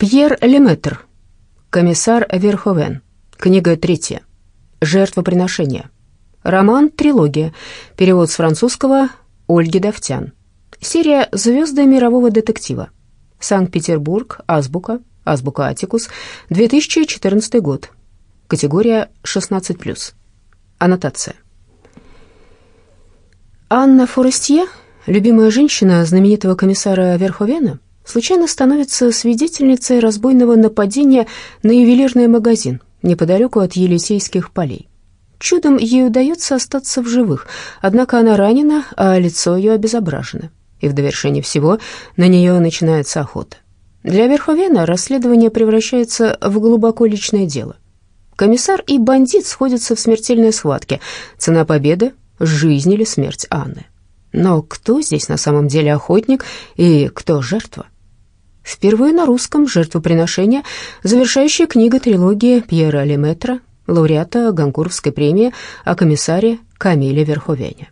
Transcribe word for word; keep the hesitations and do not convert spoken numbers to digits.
Пьер Леметр. Комиссар Верховен. Книга третья. Жертвоприношение. Роман «Трилогия». Перевод с французского Ольги Давтян. Серия «Звезды мирового детектива». Санкт-Петербург. Азбука. Азбука Атикус. две тысячи четырнадцатый год. Категория шестнадцать плюс. Аннотация. Анна Форестье, любимая женщина знаменитого комиссара Верховена, случайно становится свидетельницей разбойного нападения на ювелирный магазин неподалеку от Елисейских полей. Чудом ей удается остаться в живых, однако она ранена, а лицо ее обезображено. И в довершение всего на нее начинается охота. Для Верховена расследование превращается в глубоко личное дело. Комиссар и бандит сходятся в смертельной схватке. Цена победы — жизнь или смерть Анны. Но кто здесь на самом деле охотник и кто жертва? Впервые на русском «Жертвоприношение», завершающая книга трилогии Пьера Леметра, лауреата Гонкуровской премии о комиссаре Камиле Верховене.